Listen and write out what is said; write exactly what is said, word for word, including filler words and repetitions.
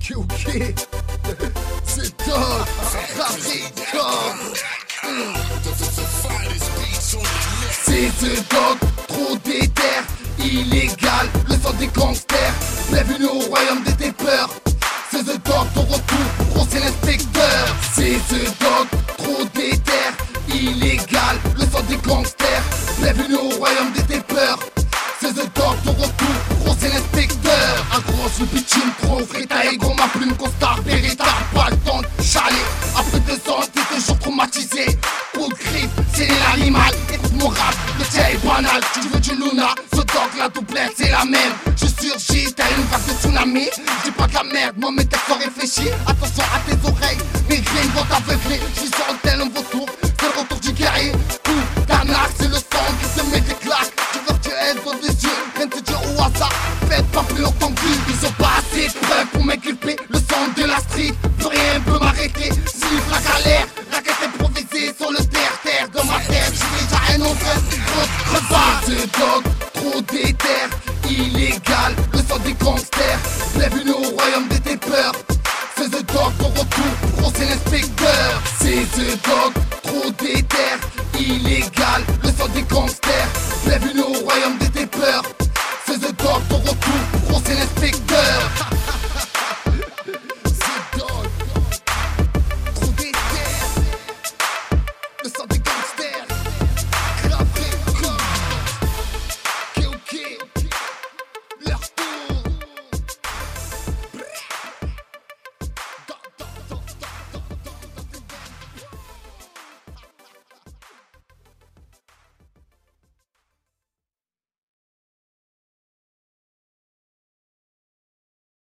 Ok, ok. C'est top. Radical. C'est The Dog, trop déter, illégal, le sang des gangsters. Bienvenue au royaume de tes peurs. C'est The Dog, ton retour, gros c'est l'inspecteur. C'est The Dog, trop déter, illégal, le sang des gangsters. Bienvenue au royaume de tes peurs. C'est The Dog, ton retour, gros c'est l'inspecteur. Un gros sous pitching, trop fritaille, gros ma plume, costard, Beretta. Pas le temps de chaler, après deux ans t'es toujours traumatisé. Coup de griffe, c'est l'animal, écoute mon rap, le tien est banal. Tu veux du Luna, The Dog, la doublette c'est la même. Je surgis, t'as une vague de tsunami. J'dis pas de la merde, moi mes textes sont réfléchis. Attention à tes oreilles, mes rimes vont t'aveugler. J'suis sur un tel un vautour, c'est le retour du guerrier. Tout, carnage, c'est le sang qui se met des claques. Tu veux que tu aides dans les yeux, rien de te dire au hasard. Faites pas plus longtemps que lui, ils ont pas assez de preuves pour m'inculper. Le sang de la street, plus rien peut m'arrêter. J'livre la galère, raquette improvisée sur le terre-terre. Dans ma tête, j'suis déjà un autre, autre repas. The Dog, trop déter, illégal, le sang des gangsters. Bienvenue au royaume de tes peurs. C'est The Dog, ton retour, gros c'est l'inspecteur. C'est The Dog, trop déter, illégal, le sang des gangsters. Bienvenue au royaume de tes peurs.